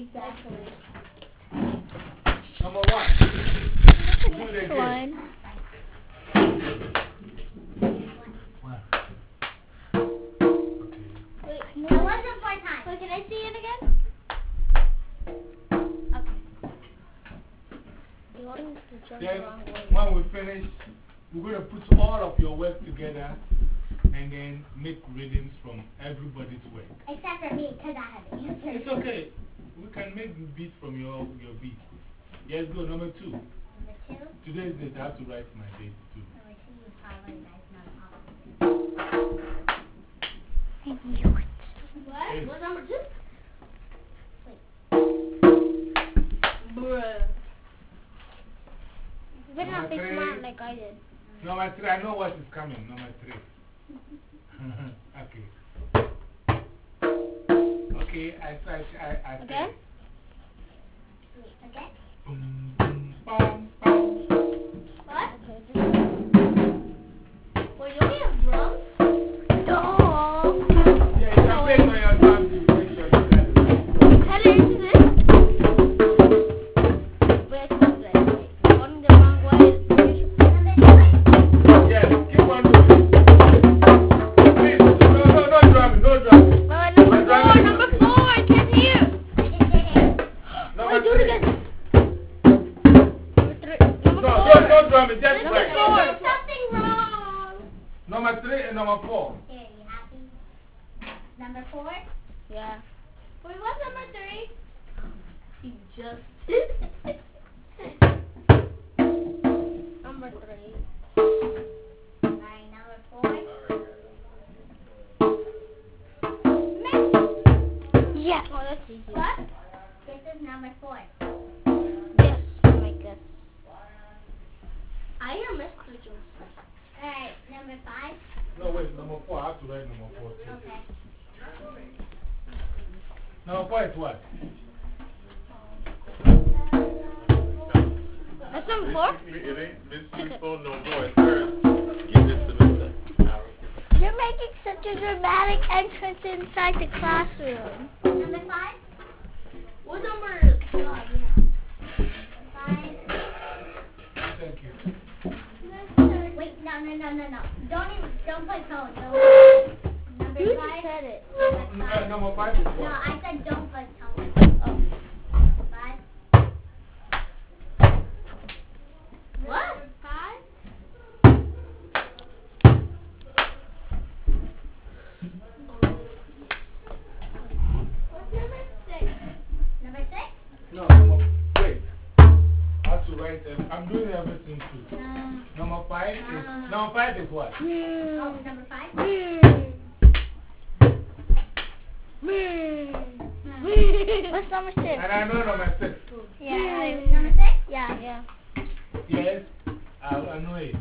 Exactly. Number 1. Do it again. One. Okay. Wait, It wasn't 4 times. wait, can I see it again? You're going to jump the Then, wrong way. when we finish, we're going to put all of your work together and then make readings from everybody's work. Except for me, because I have answers. It's okay. We can make beats from your beat. Yes, go. Number 2. Number 2. Today's date, I have to write my date too. Number 2, you probably guys know I knew it. What? Yes. What's number 2? Wait. Bruh. You better not be Number 3. smart like I did. Number 3, I know what is coming. Number 3. Okay. Okay, I said. Okay? Okay? Boom, boom, bam, bam. What? Okay, this wait, don't we have drums? No. Yeah, you can play on your drum to make sure you get it. How do you do this? Wait, wait, wait. Going the wrong way. Number 3? Yes, keep on doing it. Please, no drumming, no drumming. Wait, number 4, I can't hear. I can hear it. Number Wait, do it 3. again. Number 3. Number No, 4. don't drum it, just Number write. four. There's something wrong. Number 3 and number 4. Here, you happy? Number 4? Yeah. Wait, what's number 3? He just. Number 3. Alright, number 4. Yeah. Oh, that's easy. What? This is number 4. Yes, my guess. I hear Mr. Joseph. Alright, number 5. No, wait, number 4. I have to write number 4 too. Okay. Number 4 is what? That's number 4? It ain't this before no more. Third, give this to Mr. Harold. You're making such a dramatic entrance inside the classroom. Number 5? What number? 5. Thank you. Wait, no. Don't put code. No. Number You 5? just said it. Number 5 is No, what? I said don't put code. Oh. 5? What? 5? What's number 6? Number 6? No, wait. I have to write I'm doing everything too. Number 5 is, number 5 is what? Oh, number 5? What's number 6? And I know number 6. Yeah. Number 6? Yeah. Yes, I know it.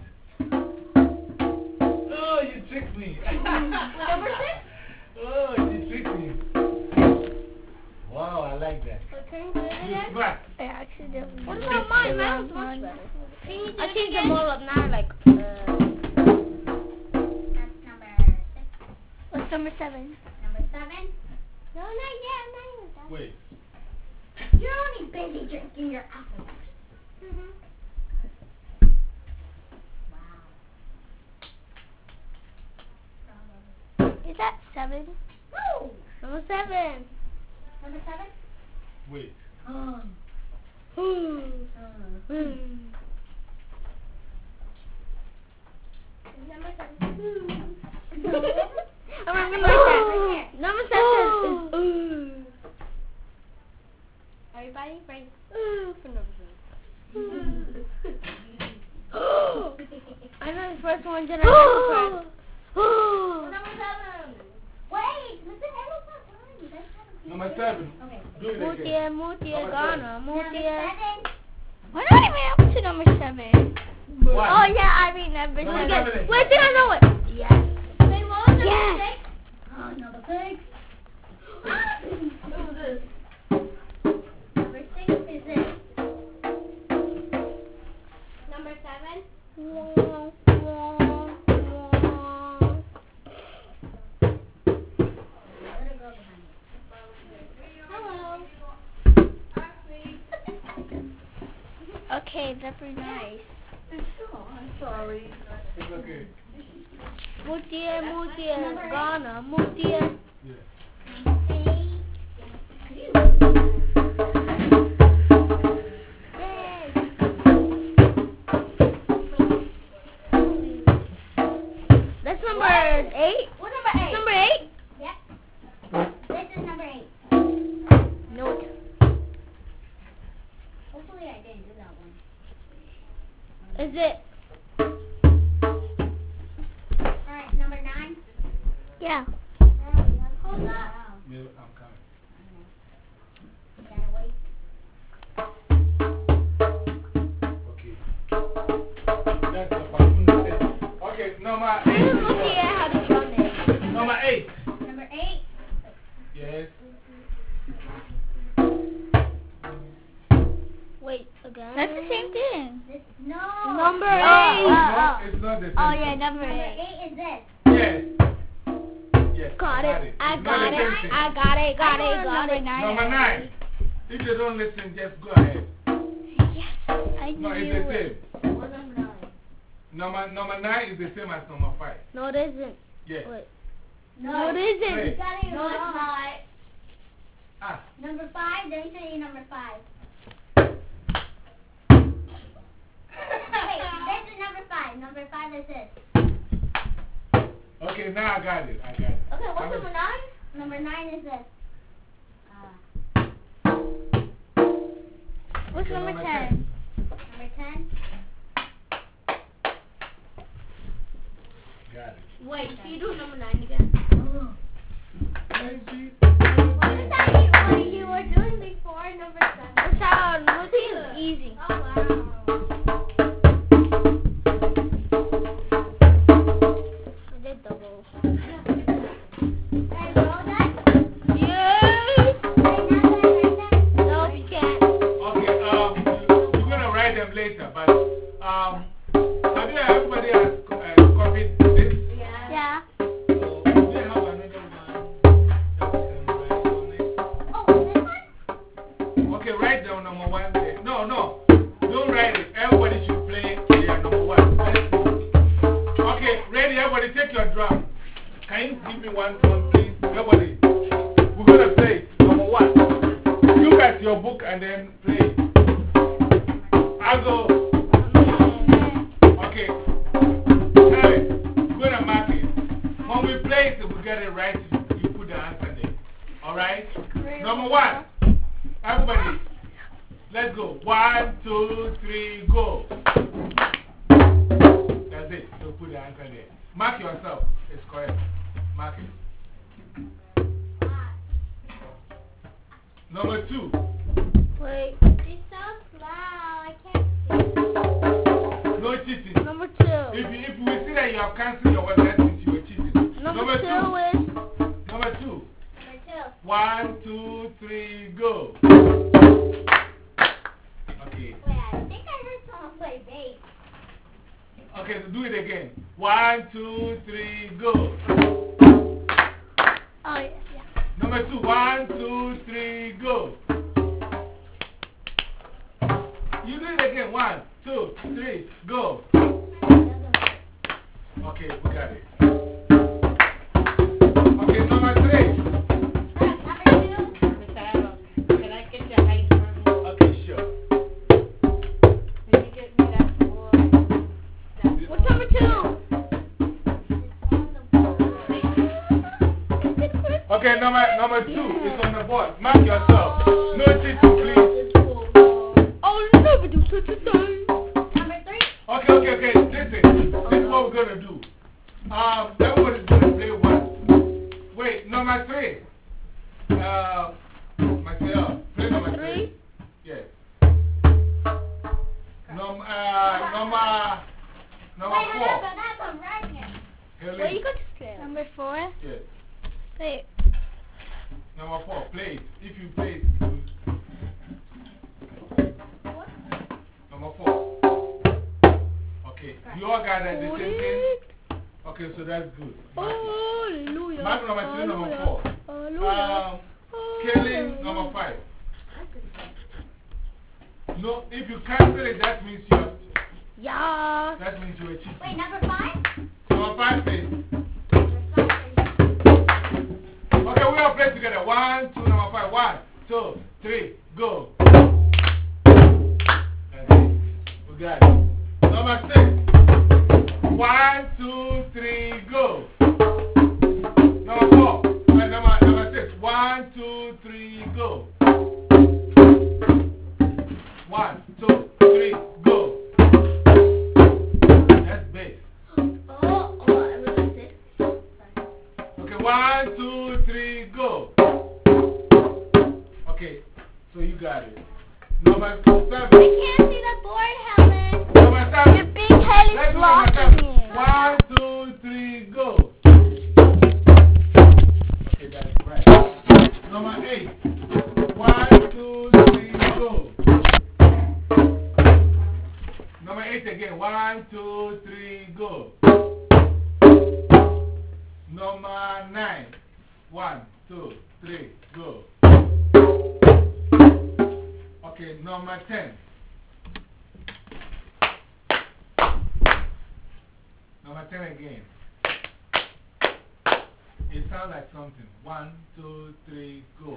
Oh, you tricked me. Number 6? Oh, you tricked me. Wow, I like that. Can you do it You again? smart. I accidentally. What did about mine? the Mine wrong was much one. better. Can you do I it changed again? them all up now, like. That's number 6. What's number 7? Number 7? No, not yet. I'm not even done. Wait. You're only busy drinking your apple juice. Wow. Is that 7? No! Number 7. Number 7? Wait. Number 7. I'm remember that. Number 7 is ooh. Everybody bring Ooh for number 7. I know the first one did I Number 7. Wait, Mr. Harold's not done. You guys haven't Number 7. Okay. Do it again. Mutia, Number Ghana, Number Mutia. 7. We're not even up to number 7. What? Oh yeah, I mean number Number 7. 7 is Wait, I think I know it. Yes. Wait, what was number Yes. 6? Oh, number 6. What was this? Number 6 is this. Number 7? Little girl behind you. Hello. Okay, that's pretty nice. Oh, I'm sorry. It's okay. Mutia, Ghana, Mutia. Yeah. That's number 8? What number 8? Number 8? Yep. This is number 8. Note. Hopefully I didn't do that one. Is it? Alright, number 9. Yeah. Hold up. Yeah, I'm coming. Gotta wait. Okay. That's the opportunity. Okay, number 8. Mutia, how to draw this? Number 8. Number 8. Yes. Wait, again? That's the same thing. This, no. Number No, 8. it's not the same. Oh, yeah, number Number 8. 8 is this. Yes. Yes. Got it. I It's not got the it. same thing. I got it. Got it. Number 9. If you don't listen, just go ahead. Yes, I No, knew it's the it. same. What number 9? Number 9 is the same as number 5. No, it isn't. Yes. Wait. No. No, it isn't. Wait. You got it No, it's wrong. not. Ah. Number 5, let me show you number 5. Wait, this is number 5. Number 5 is this. Okay, now I got it. I got it. Okay, what's Number- number 9? Number 9 is this. What's Okay, number number 10? Number 10. Got it. Wait, can you do number 9 again? Let's see. What is that what you were doing before number 7? That's how Mutia is easy. Oh, wow. I did double. Hey, roll that. Yay! Right now, right now. No, you can't. Okay, you're going to write them later, but have you everybody has copied this? Yeah. So, do you have another one that we can write on it? Oh, this one? Okay, write down number 1 there. No, don't write it. Everybody should play their number 1. Let's see. Okay, ready? Everybody take your drum. Can you give me one drum, please? Everybody. We're going to play number 1. Look at your book and then play. I'll go. Okay. Hey, we're going to mark it. When we play it, we get it right, you put the answer there. Alright? Number 1. Everybody. Let's go. 1, 2, 3, go. That's it. So put the answer there. Mark yourself. It's correct. Mark it. Number 2. Wait. It's so slow. I can't see. No cheating. Number 2. If we see that you have cancelled your work, that means you were cheating. Number 2 is. Number 2. Number 2. 1, 2, 3, go. Okay. Wait, I think I heard someone play bass. Okay, so do it again. 1, 2, 3, go. Oh, yeah. Number 2. 1, 2, 3, go. You do it again. 1, 2, 3, go. Okay, we got it. Okay, number 3. Number 2. Can I get your height from you? Okay, sure. Can you get me that board? What's number 2? Okay, number 2 is on the board. Mark yourself. No cheating, please. I'll never do such a thing. Number 3. Okay, listen. This is what we're going to do. Everybody's going to play 1. Wait, number 3. Myself, play number 3. Yes. Number Wait, 4. that's a right here. Helene. Wait, you got to play. Number 4? Yes. Wait. Number 4, play it. If you play it, number 4. Okay, you all got the same thing? Okay, so that's good. Hallelujah. Mark number 3, number 4. Hallelujah. Kelly, number 5. No, if you cancel it, that means you're. Yeah. That means you were cheating. Wait, number 5? Number 5 says. Number 5 says. Okay, we all play together. 1, 2, number 5. 1, 2, 3, go. That's it. We got it. Number 6. 1, 2, 3, go. Number 4. Number 6. 1, 2, 3, go. 1, 2, 3, go. That's bass. Oh, I missed it. Okay, 1, 2, 3, go. Okay, so you got it. Number 7. I can't see the board, Helen. Number 7. Your big head is Let's do number blocking 7. me. 1, 2, 3, go. Okay, that is right. Number 8. 1, 2, 3, go. Number 8 again. 1, 2, 3, go. Number 9. 1, 2, 3, go. Okay, number 10. Number 10 again. It sounds like something. 1, 2, 3, go.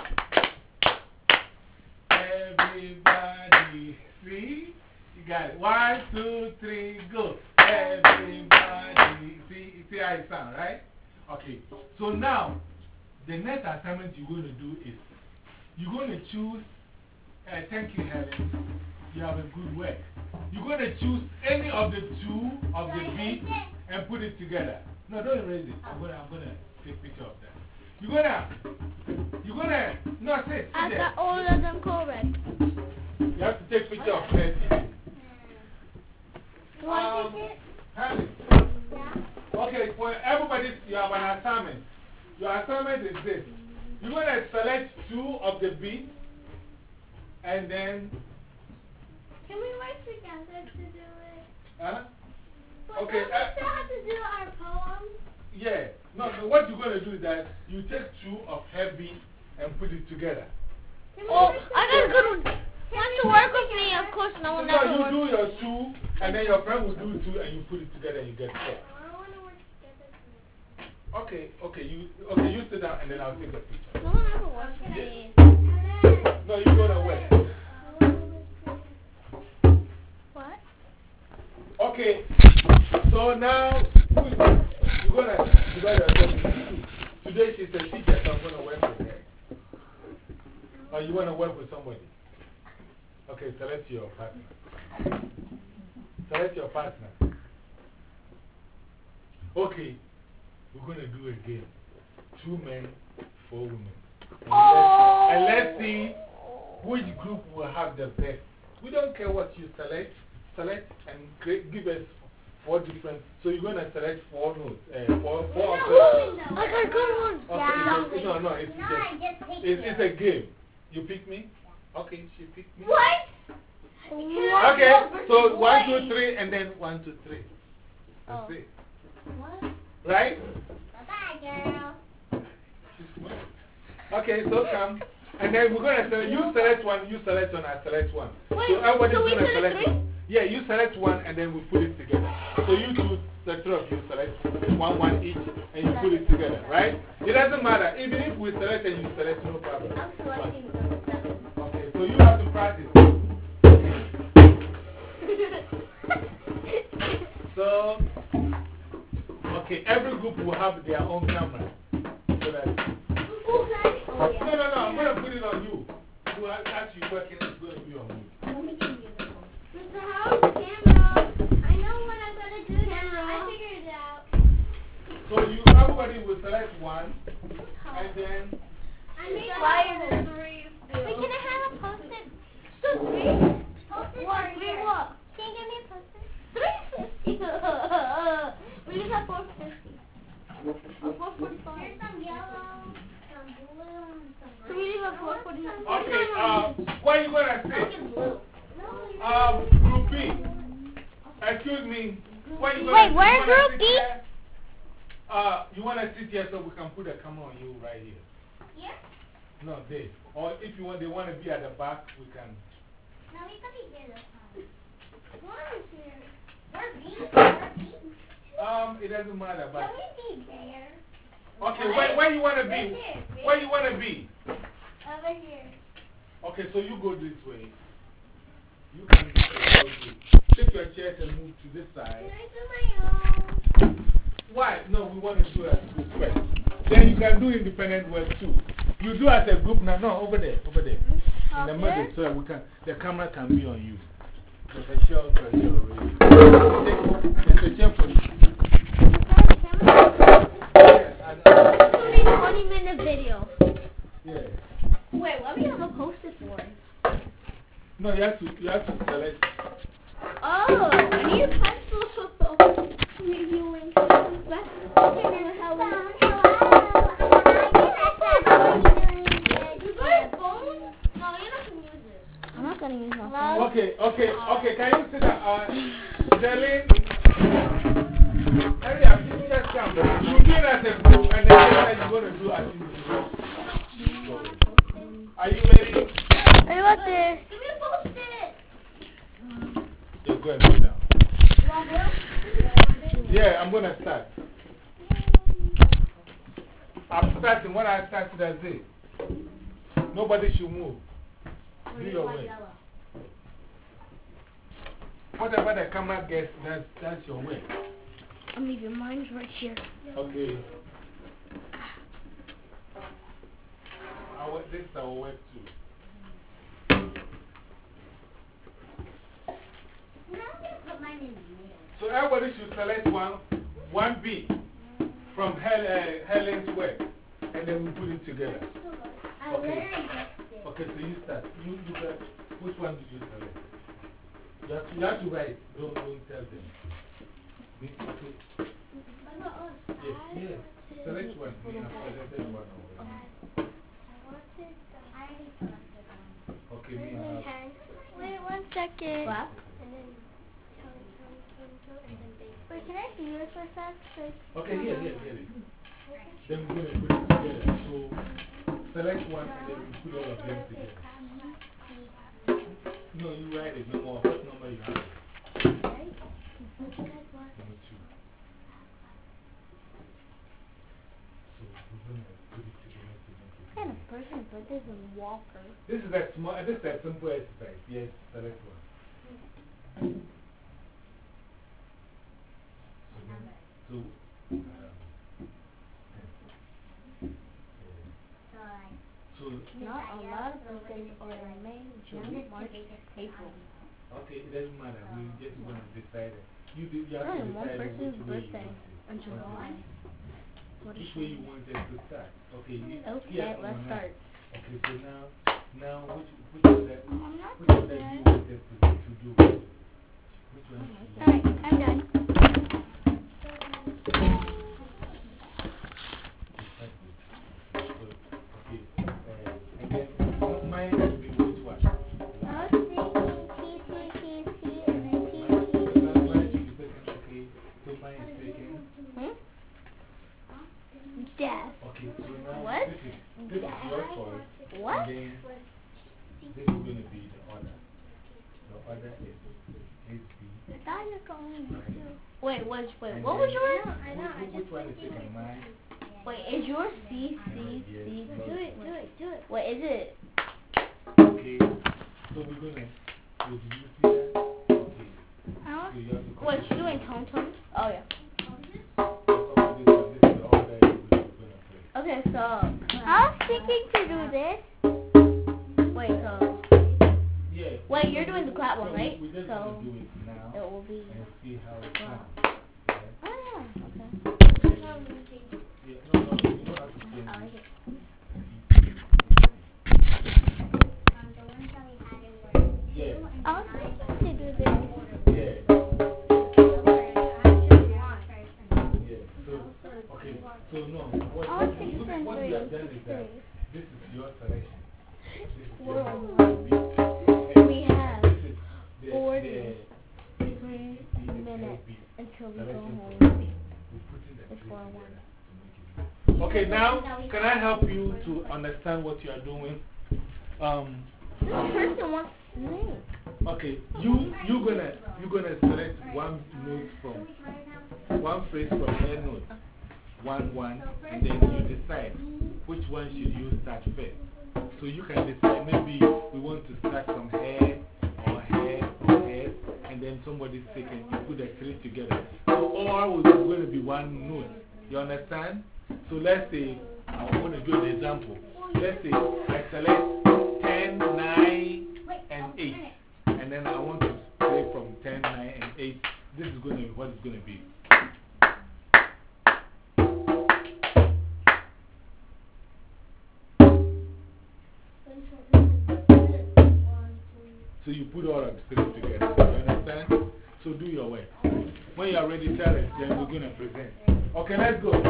Everybody, see? You got it. 1, 2, 3, go. Everybody, see how it sounds, right? Okay, so now the next assignment you're going to do is you're going to choose. Thank you, Helen. You have a good work. You're going to choose any of the 2 of the beats and put it together. No, don't erase it. I'm gonna take a picture of that. No, sit I there. got all of them correct. You have to take a picture of it. What is it? Helen. Okay, for everybody, you have an assignment. Your assignment is this. You're going to select 2 of the beats and then. Can we work together to do it? Huh? But Okay, don't we still have to do our poems? Yeah. No, so what you're going to do is that you take 2 of her beats and put it together. Can we work together? I got a good one. Want to work with me? Of course, no one So ever you works. do your 2 and then your friend will do 2 and you put it together and you get 4. I want to work together. Okay, you sit down and then I'll take a picture. No one ever works with me. No, you go to work. What? Okay, so now you're gonna today she's a teacher, so I'm gonna work with her. Or you wanna work with somebody? Okay, select your partner. Select your partner. Okay, we're gonna do a game. 2 men, 4 women. And let's see which group will have the best. We don't care what you select. Select and give us 4 different. So you're going to select 4 notes. 4 of them. I got a good one. Okay, no, it's a game. You pick me? Okay, she picked me. What? Okay, so 1, 2, 3, and then 1, 2, 3. That's it. What? Right? Bye-bye, girl. Okay, so come. And then we're going to select. You select 1, you select 1, I select 1. Wait, so everybody's so we going to select select 1. Yeah, you select 1 and then we put it together. So you choose the 3 of you select 1 each and you put it together, right? It doesn't matter. Even if we select and you select, no problem. I'm selecting number 7. Okay, so you have to practice. So, okay, every group will have their own camera. So that. Oh, yeah. No, I'm going to put it on you. So as you working, it's going to be on you. Let me give you this one. Mr. Howard's camera. I know what I'm going to do now. I figured it out. So everybody will select 1 and then. I made Why a is it 3 still? Wait, can I have a post-it? So 3? Post-its What? are 3 here. what? Can you give me a post-it? 350. We just have 450. Or 445. Here's some yellow, some blue, and some So we leave at 449. Okay, what are you going to say? blue. Group B. Excuse me. What you gonna Wait, do? where You wanna group sit B? here? You want to sit here so we can put a camera on you right here? Here? No, they. Or if you want, they want to be at the back, we can. No, we could be here this time. What is here? We're being. It doesn't matter, Can but. we be there? Okay, where you want to be? Where you want to be? Over here. Okay, so you go this way. You can take your chairs and move to this Can side. I do my own? Why? No, we want to do as a group first. Then you can do independent work too. You do as a group now. No, over there. Over there. In the middle so that we can, the camera can be on you. There's a chair over here already. There's a chair for you. Yes, It's only a 20-minute video. yeah. Wait, what are we going to post it for? No, you have to select. Oh, I need a pencil. Reviewing. I'm not going to use my phone. Okay, can you sit down? Darlene, hurry up, you just come. You do it as a group, and then you're going to do as individual. Are you ready? Hey, what's this? Give me a post-it. Just go and sit down. Yeah, I'm going to start. I'm starting. When I start, that's it. Nobody should move. Do your way. Whatever the camera gets, that's your way. I'm leaving mine right here. Okay. This is our work too. So everybody should select one B from Helen's work, and then we put it together. Okay. Okay, so you start. You got, which one did you select? You have to write. Don't tell them. Okay. Yes. Select one. Okay, me have. Wait 1 second. What? And then and then bake. Wait, can I see yours for a sec? Okay, here. Then we're going to put it together. So select one and then we put all of them together. No, you write it. No more. What number you have? Number 2. So we're going to put it together to make it. What kind of person put this in Walker? This is a simple exercise. Yes, select one. So, Not a lot of birthdays are in May, June, March, April. okay, it doesn't matter. We just want to decide it. You have to Only one decide person's which way you birthday want in it. July. What is Which way you want it to start? Okay, Okay, let's start. Okay, so now which one that you want it to do? Which one? Alright, I'm done. Mine will be which one? I was thinking T, and then T. Okay, so mine is taken. Death. Okay, so now What? this is your choice. What? And then this is going to be the order. The order is HB. I thought you were going to. Wait, what was yours? I know, I Which just one is taken? Mine? Wait, is yours C, C, C? do it. Wait, is it? Okay, so we're going to. Did you see that? Okay. So you have to What, you doing tone? Oh, yeah. copy this one. This is the order we're going to play. Okay, so. I was thinking to do this. Wait, so. Yeah. Wait, you're doing the clap one, So right? we're just So. going to do it now It will be. and see how it sounds. Oh, yeah. Okay. Yeah, no, you don't have to change I like it. it. Yeah. I was thinking to do this. Yeah. Yeah. So, okay. So, no. What I was you thinking have done is that 3. this is your selection. This is your Whoa. We have This is the 43 minutes until we go selection home. for me. We're putting the Before three one. together to make it. Okay, now, can I help you to understand what you are doing? This person wants Okay, you're gonna select one note from, one phrase from her note. One, and then you decide which one should you start first. So you can decide, maybe we want to start from her, or her, or her, and then somebody's second, you put the three together. So all is going to be one note. You understand? So let's say, I'm going to do an example. Let's say I select 10, 9, and 8. And then I want to play from 10, 9, and 8. This is going to be what it's going to be. So you put all of the three together. You understand? So do your work. When you are ready, tell us, then we're going to present. Okay, let's go.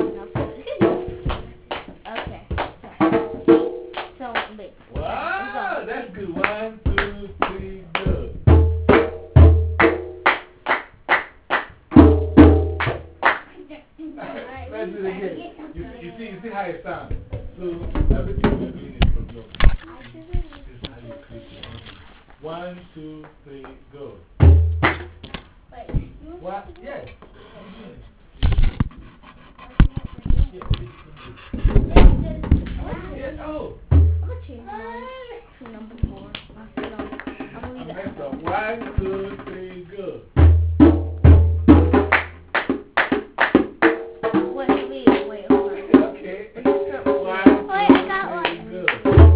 Okay. So, wait. Wow, that's good. 1, 2, 3, go. Let's do it again. You see how it sounds? So everything we're doing is from your. This is how you click it. 1, 2, 3, go. What? Yes. Yes. Oh. To number 4. I messed up. 1, 2, 3, go. Wait, hold on. Okay. 1, 2, I got one. 3, go.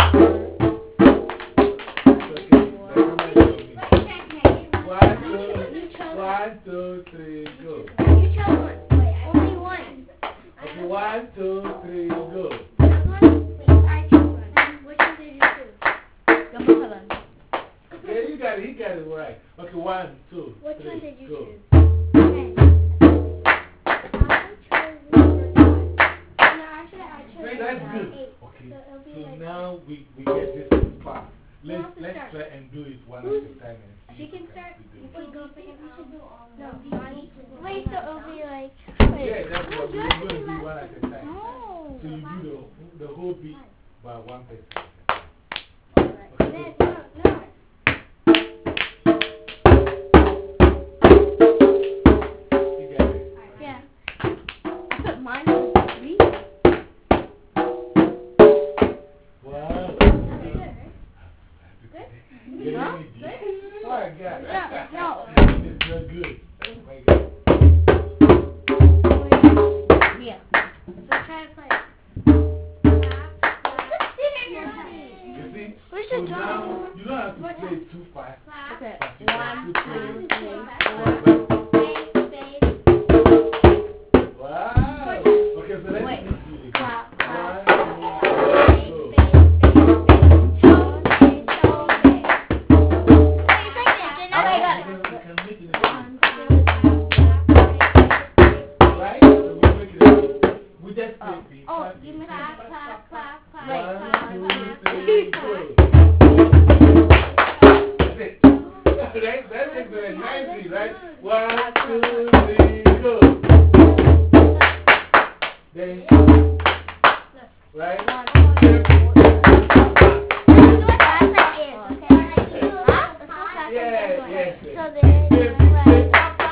It's okay. 1, 2, 3, go. You chose one. Wait, only one. Okay, 1, 2, 3, go. I chose one. Which one did you choose? Number 7. Okay, you got it. He got it right. Okay, 1, 2, Which 3, one did you go. choose? See, that's good. Okay, so now we get this part. Let's try and do it one at a time. And see She can if start. we can do it. No, wait, so it'll be like. Yeah, that's what we're going to do one at a time. No. So you do the whole beat by one person. Alright. No. You got it. Yeah. I put mine on 3. Wow. Good. No? Oh my God. No. It's not good. Oh my God. Yeah. So try to play. You see? Where's So the drum? now you don't have to play too fast. Okay. But you can 1, still 2, play 3, 4. Wow. Okay, so let's Wait. do it. Clap, 1, 2, 3, go. We can make it right? So we make it we just play the Oh, you missed it. 1, 2, 3, go. That's it. Right? That's excellent. Nicely, right? 1, 2, 3, go. Then, right? Yeah, yes. So there's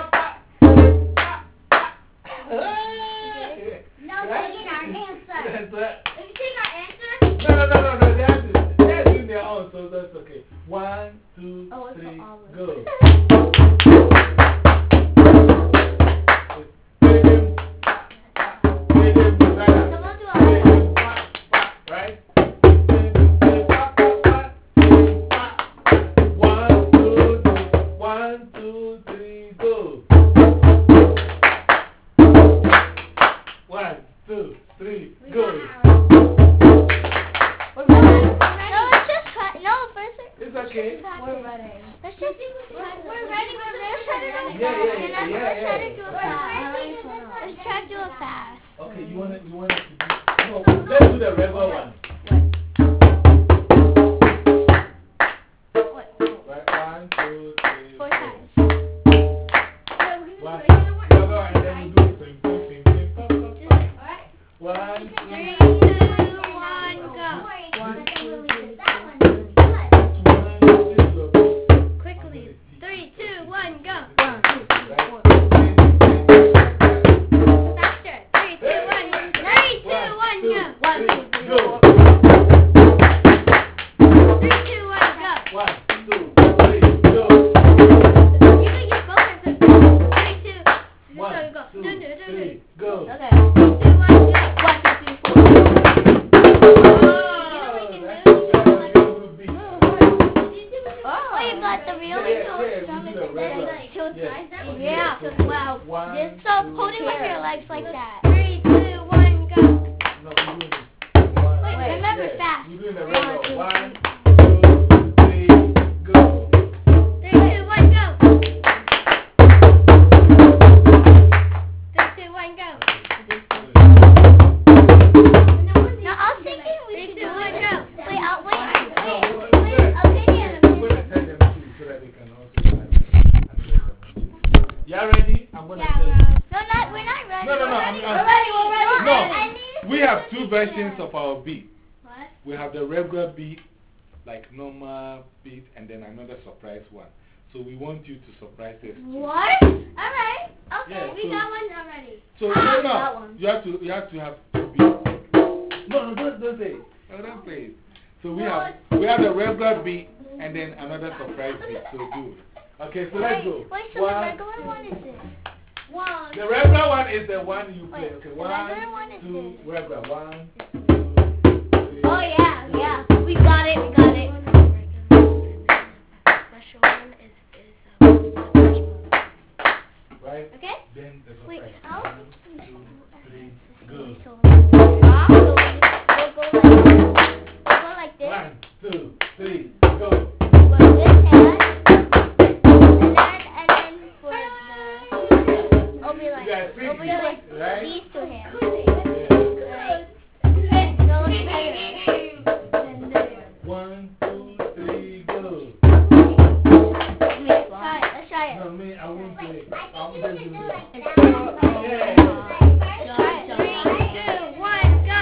That's right. If you take our answer, No. They're doing their own, so that's okay. 1, 2, Oh, it's 3, for all of go. someone do a Right? 1, 2, 3, go. 1, 2, 3, go. No, let's just try. No, first. It's okay. We're ready. Let's just. We're ready, but let's try to do it Yeah, fast. Let's try to yeah. do it fast. Let's try to do it fast. Okay, you want it to do. No, let's do the regular one. Right? 1, 2, 3, 4 go. times. One, regular, and then you do ping, ping, ping, ping, ping, ping. 1, 2, 3, 2, 1, go. 1, 2, 3, 4. 1, 2, 1, 2, 3, go. 4. 3, 2, 1, go. 1, 2, 3, go. You can use both hands. 3, 2. So 1, you go. 2, 3, 3, go. Okay. 2, 1, go. 1, 2, 3, 4. Oh, you got the really strongest Yeah. Wow. One, So two, hold it with three. your legs like that. 3, 2, 1, go. No, we're doing this. One, Wait, remember yeah, fast. we're doing the 1, regular. 2, 1, 2, 3, go. 3, 2, 1, go. 3, 2, 1, go. Now I was thinking we should do it. Go. Wait, We're going to tell them too so that they can also try. Y'all ready? I'm going to tell you. No, we're not ready. No. We're I'm- ready. No, I need to we have two versions of our beat. What? We have the regular beat, like normal beat, and then another surprise one. So we want you to surprise us too. What? Alright. Okay, Yeah, we so- got one already. So that no, one. you have to have two beats. No, don't say it. No, don't say it. So we have the regular beat and then another surprise beat. So do it. Okay, so let's go. Wait, so the regular one is this? One. The regular one is the one you play. Okay, the regular one is 2, this. regular. 1, 2, 3. Oh, yeah. We got it. Special one is the first one. Right? Okay? Then the Wait, surprise. how? 1, 2, 3, go. We'll go like this. 1, 2, 3, go. With this hand. And then for the... It'll be like, guys it'll be think like it, right? these two hands. Yeah. Right? No, look better. 1, 2, 3, go. Let's try it. No, me, I won't play. I'm just doing it. Let's Yeah. try it. 3, 2, 1, go.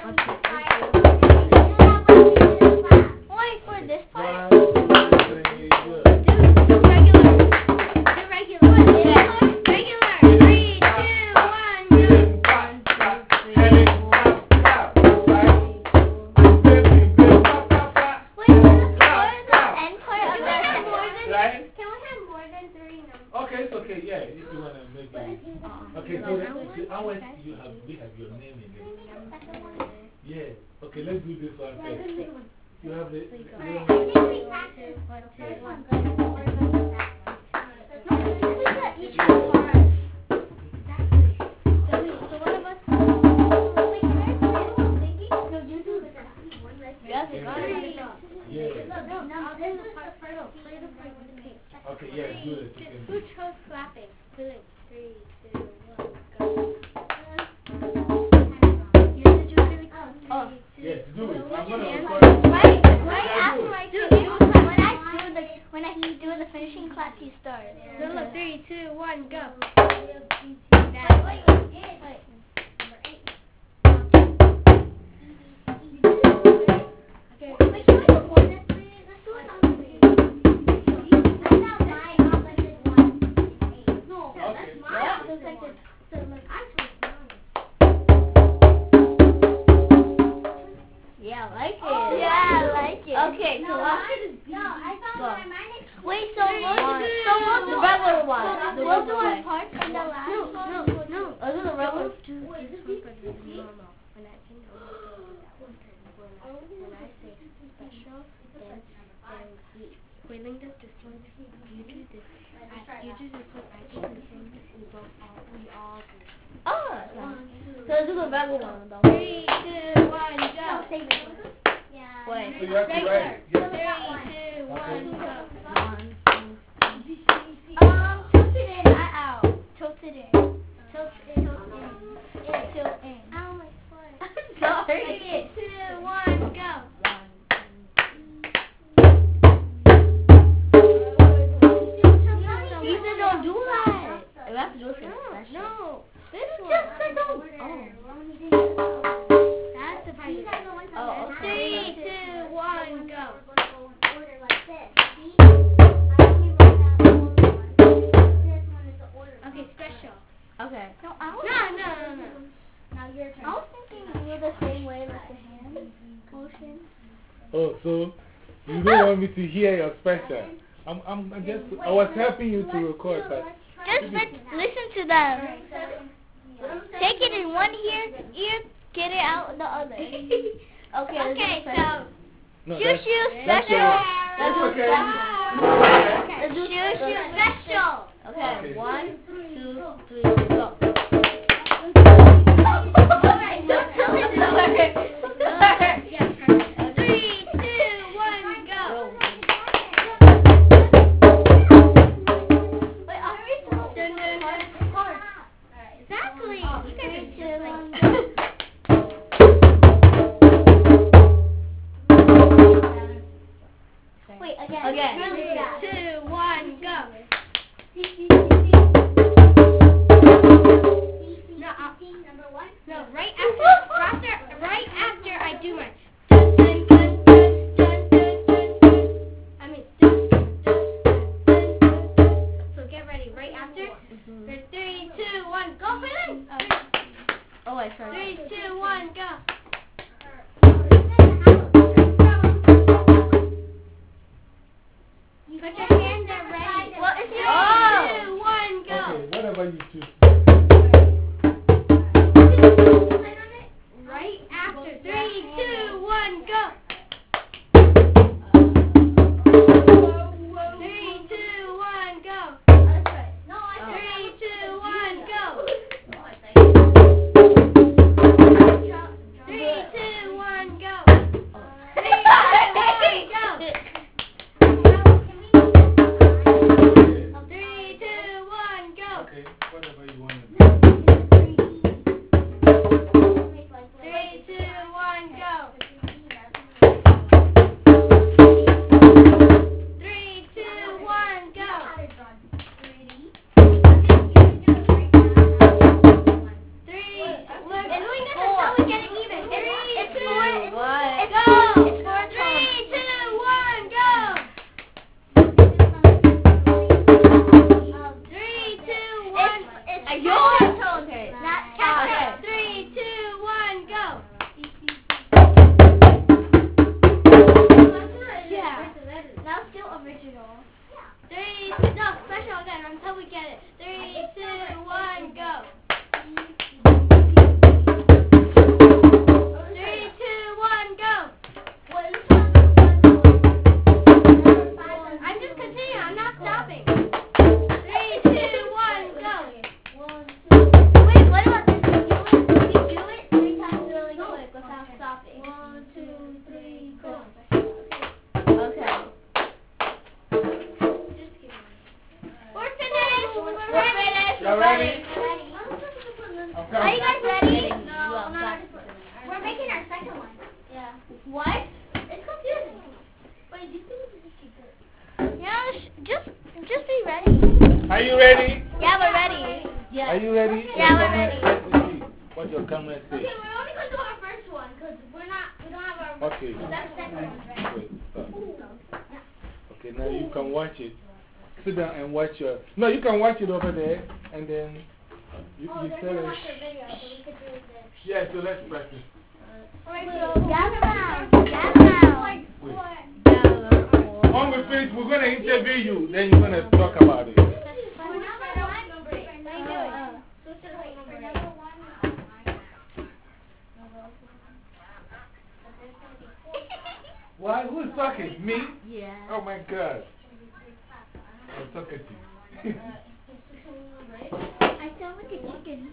Wait for this part. 1, 2, 3, go. Do regular. Do regular. Regular. 3, 2, 1, go. Wait, for the end part of the Right? Can we have more than 3 numbers? Okay, it's okay, yeah, if you want to make it. Okay, so ours, we have your name in it. Yeah, okay, let's do this one first. You have the. Yeah. Okay, yeah, do it. Who chose clapping? 3, 2, 1, go. You have to do it really close. 3, 2, Yes, do it. I'm going to Right, record it. right Yeah, after do I it. do when I do the finishing clap, you start. So look, 3, 2, 1, go. Wait. Okay. Wait, can we do more than 3? Let's do it on 3. No, Okay. that's mine. So it's like this. So like I chose mine. Yeah, I like it. Yeah, I like it. Okay, so No, let's I found go. mine. Wait, so we'll do The regular one. The we'll do regular our one. parts in the last one. No. I'll do the regular. Don't do this one for the normal. When I can only do that one. When I say special, then Huiling does this one. You do this. You do this one. I do this one. We all do. Oh, so do the regular one though. 3, 2, 1, go. Yeah. Wait. So you have to write it. Yeah. 3, 2, 1, go. 1, 2. Tilt it in, not out. Tilt it in. Tilt in. Ow, my foot. Sorry. 3, 2, 1, go. You said don't do that. You have to do it for special. No, this one. just said don't. That's the part. Oh, okay. 3, 2, 1, go. Okay, special. Okay. No. Now your turn. I was thinking you were the same way with the hand motion. Oh, so you don't want me to hear your special. I was helping you to record, but. Just listen to them. Take it in one ear, get it out the other. Okay, so. No, Shoo that's, shoo that's special. That's okay. Shoo shoo special. Okay, 1, 2, 3, go. Alright, don't tell him to work. 3, 2, 1, go. Wait, are we supposed to record? Exactly. You guys are just like. Wait, again. Really 2, 1, go. Number 1? No, right after I do my dun dun dun dun dun dun dun dun. I mean dun dun dun dun dun. So get ready. Right after. 3, 2, 1, go, Quillen. Oh, I tried. 3, 2, 1, go. Put your hands there ready. Well, it's your 2, 1, go. Okay, whatever you choose. Right after. 3, 2, 1, go. 3, 2, 1, go. 3, 2, 1, go. 3, 2, 1, go. 3, 2, 1, go. 3, 2, 1, go. Okay, whatever you want to do. 3, 2, 1, go. 3, 2, 1, go. 3, we're doing this until we get it even. 3, 2, 1, go. 3, 2, 1, go. 3, 2, 1. It's your turn. Not count. 3, 2, 1, go. Yeah. Now still original. 3, no, special again until we get it. 3, 2, 1, go. 3, 2, 1, go. I'm just continuing. I'm not stopping. 3, 2, 1, go. Wait, what about this? We do it 3 times really quick without stopping. 1, 2, 3, go. Okay. We're finished. We're finished. Y'all ready? I'm Are coming. you guys ready? No, we're making our second one. Yeah. What? It's confusing. Wait, do you think we should keep it? Yeah, just be ready. Are you ready? Yeah, we're ready. Are you ready? Yeah, we're ready. Let's see what your camera Okay, says. we're only going to do our first one because we don't have our Okay. second one, right? Wait, okay, now you can watch it. Sit down and watch your. No, you can watch it over there, and then you Oh, they're tell going to us. watch our video, so we could do this. Yeah, so let's practice. Alright, Gather round. Wait. Gather. When we finish, we're going to interview you, then you're going to talk about it. What? Who's talking? Me? Yeah. Oh my God. I'm talking to you. I sound like a chicken.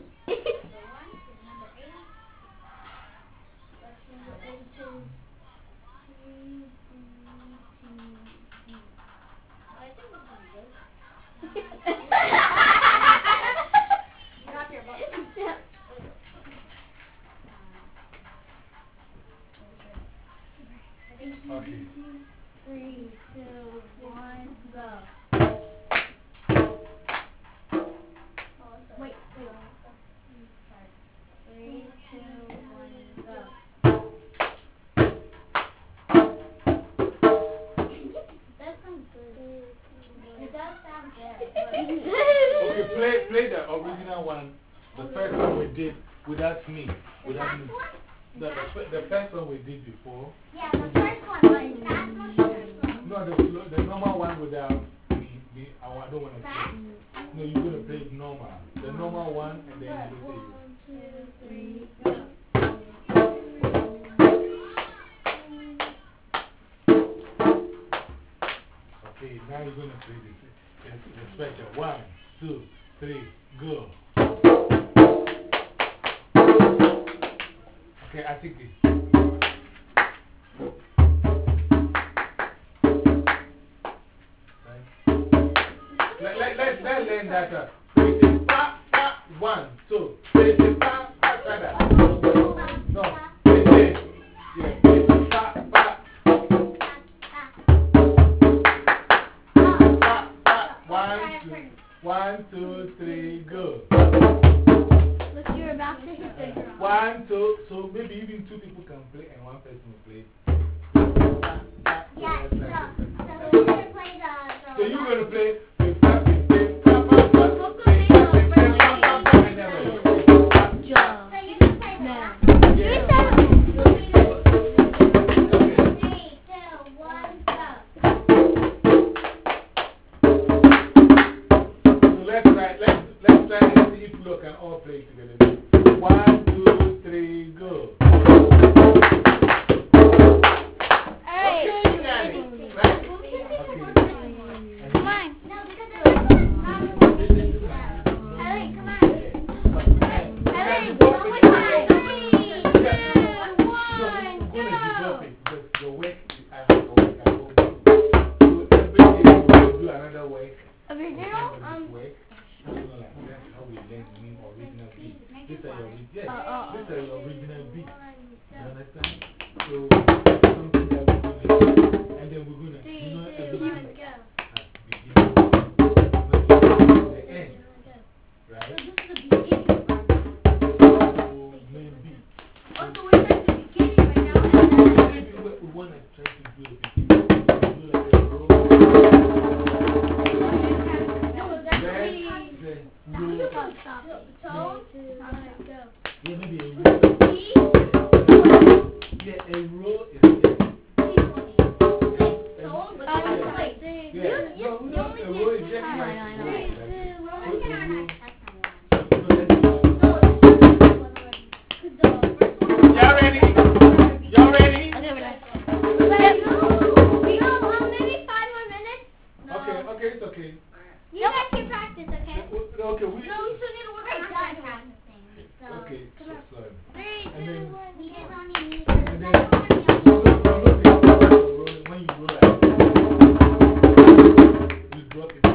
Okay. 3, 2, 1, go. Wait. 3, 2, 1, go. That sounds good. It does sound good. Okay, play the original one. The first one we did without me. The Without me. fast one? The first one we did before. Yeah, the first one. Like fast one or slow? No, the normal one without me. I don't want to Fast? play. No, you're going to play it normal. The normal one, and then you play 1, 2, 3, go. Okay, now you're going to play the special. 1, 2, 3, go. Okay, I think it. Let's learn that. 1, 2, 3, no, One, two, three, go. Look, you're about to hit the drum. 1, 2, so maybe even 2 people can play and 1 person will play. Yeah, so we're going to play the So you're going to play. Let's try and see if we can all play together. 1, 2, 3, go. Hey! Okay, you got it. Right? Okay. Come on. No, because Ellie, come on. Ellie, go with mine. 3, 2, 1, go. Because your work, I have to work at home. So every day you will do another work. Original? Work. Like that's how we learn new original beats. These are your, these are your original beats. You understand? So, something that we're going to do. And then we're going to, you know, everything has beginning, the end. Right? So this is the beginning. So, main beat. Oh, so we're at the beginning right now, and then Maybe we want to try to do a beginning. Do like a roll. no, that's Then, roll. Tone. Yeah, maybe a roll. C. Yeah, a roll is there. Tone, but tone is like. Yeah, no, a roll is just like I know. Y'all ready? Y'all ready? Maybe 5 more minutes. Okay, it's okay. You guys can practice, okay? Okay, we. No, so we're done practicing. So, Okay, so sorry. 3, And 2, then- 1. We just only need And then, when you roll like you drop it.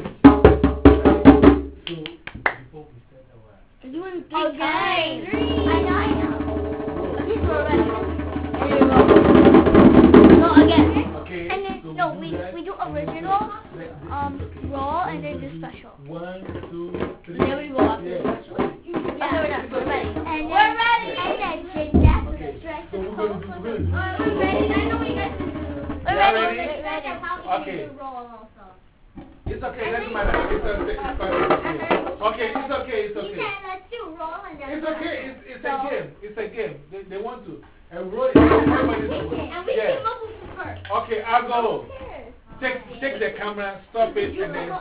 So, before we start our. You want 3 times. 3. I know. At least we're ready. There you go. No, again. Okay. And then, so no, do we that, do and then original, okay. roll, and So then we do do special. 1, 2, 3. Then we go after Yeah. special. Yeah, we're done. We're ready. And We're ready. And then Jeff with Okay, the dress so and we're coat. going to do. We're ready. I know what you guys can do. We're Y'all ready. ready? We're ready. Okay. Roll also. It's okay, doesn't matter. It's okay. Okay, it's okay, it's He okay. said let's do roll and then It's okay, it's a So- game. It's a game. They want to. And roll it. Everybody's And we yeah. came up with the first. Okay, I'll go. Take the camera, stop it, and then.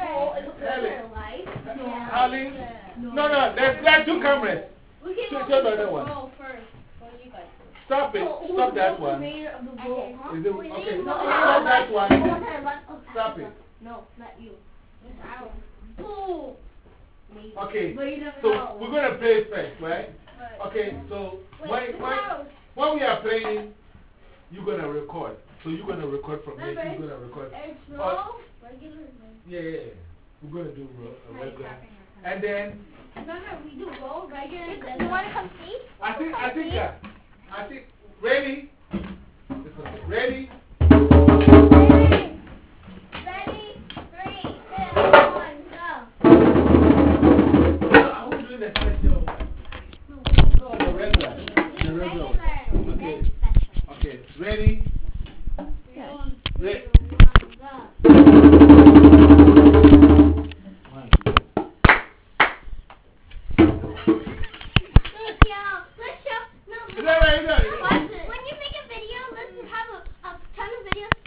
Harley? No, there are 2 cameras. We came Show up the with other the one. roll first. Stop it. Stop that one. Is it okay? Stop that one. Stop it. No, not you. Ooh. Okay. But you never So know. we're going to play first, right? Okay, so when we are playing, you're going to record. So you're going to record from here. You're going to record. It's roll. Yeah. We're going to do regular. And then, Remember, we do roll, regular. You want to come see? I think, ready? It's okay. Ready? Ready? 3, 2, 1, go. Are we doing the special? The regular. The regular. Okay. Okay, ready?